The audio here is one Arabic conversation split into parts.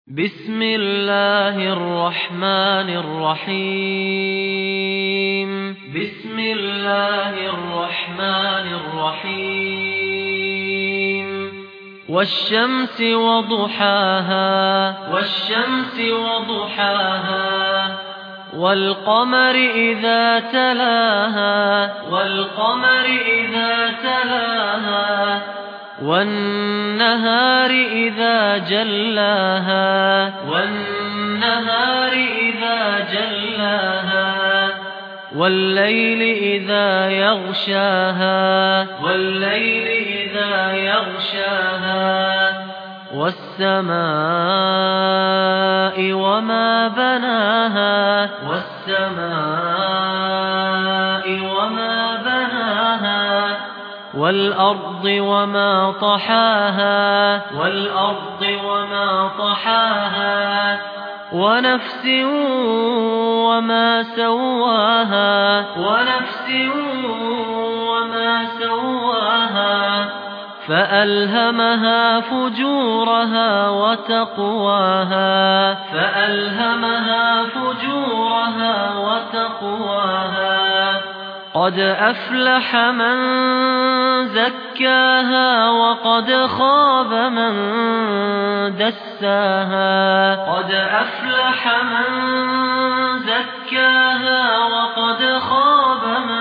بسم الله الرحمن الرحيم بسم الله الرحمن الرحيم والشمس وضحاها والشمس وضحاها والقمر إذا تلاها والقمر إذا تلاها والنهار إذا جلاها والنهار إذا جلاها والليل إذا يغشاها والليل إذا يغشاها والسماء وما بناها والسماء وما بناها والأرض وما طحاها والأرض وما طحاها ونفس وما سواها ونفس وما سواها فألهمها فجورها وتقواها فألهمها فجورها وتقواها قد أفلح من زكاها وقد خاب من دساها قد أفلح من زكاها وقد خاب من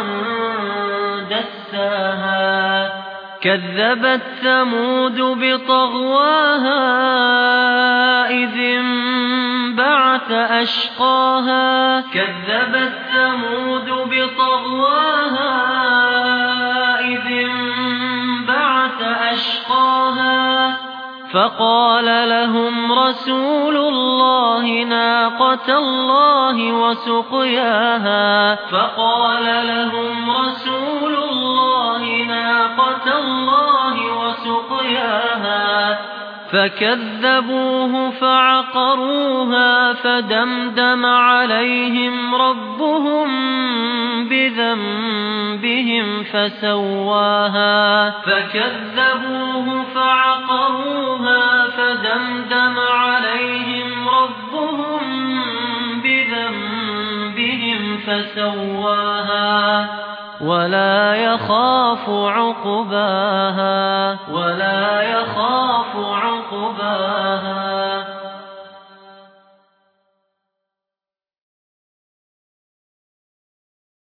دساها كذبت ثمود بطغواها إذ انبعث أشقاها كذبت ثمود بطغواها إذ انبعث أشقاها فقال لهم رسول الله ناقة الله وسقياها فقال لهم رسول الله ناقة الله وسقياها فكذبوه فعقروها فدمدم عليهم ربهم بذنبهم فسواها فكذبوه فعقروها فدمدم عليهم ربهم بذنبهم فسواها ولا يخاف عقباها ولا يخاف عقباها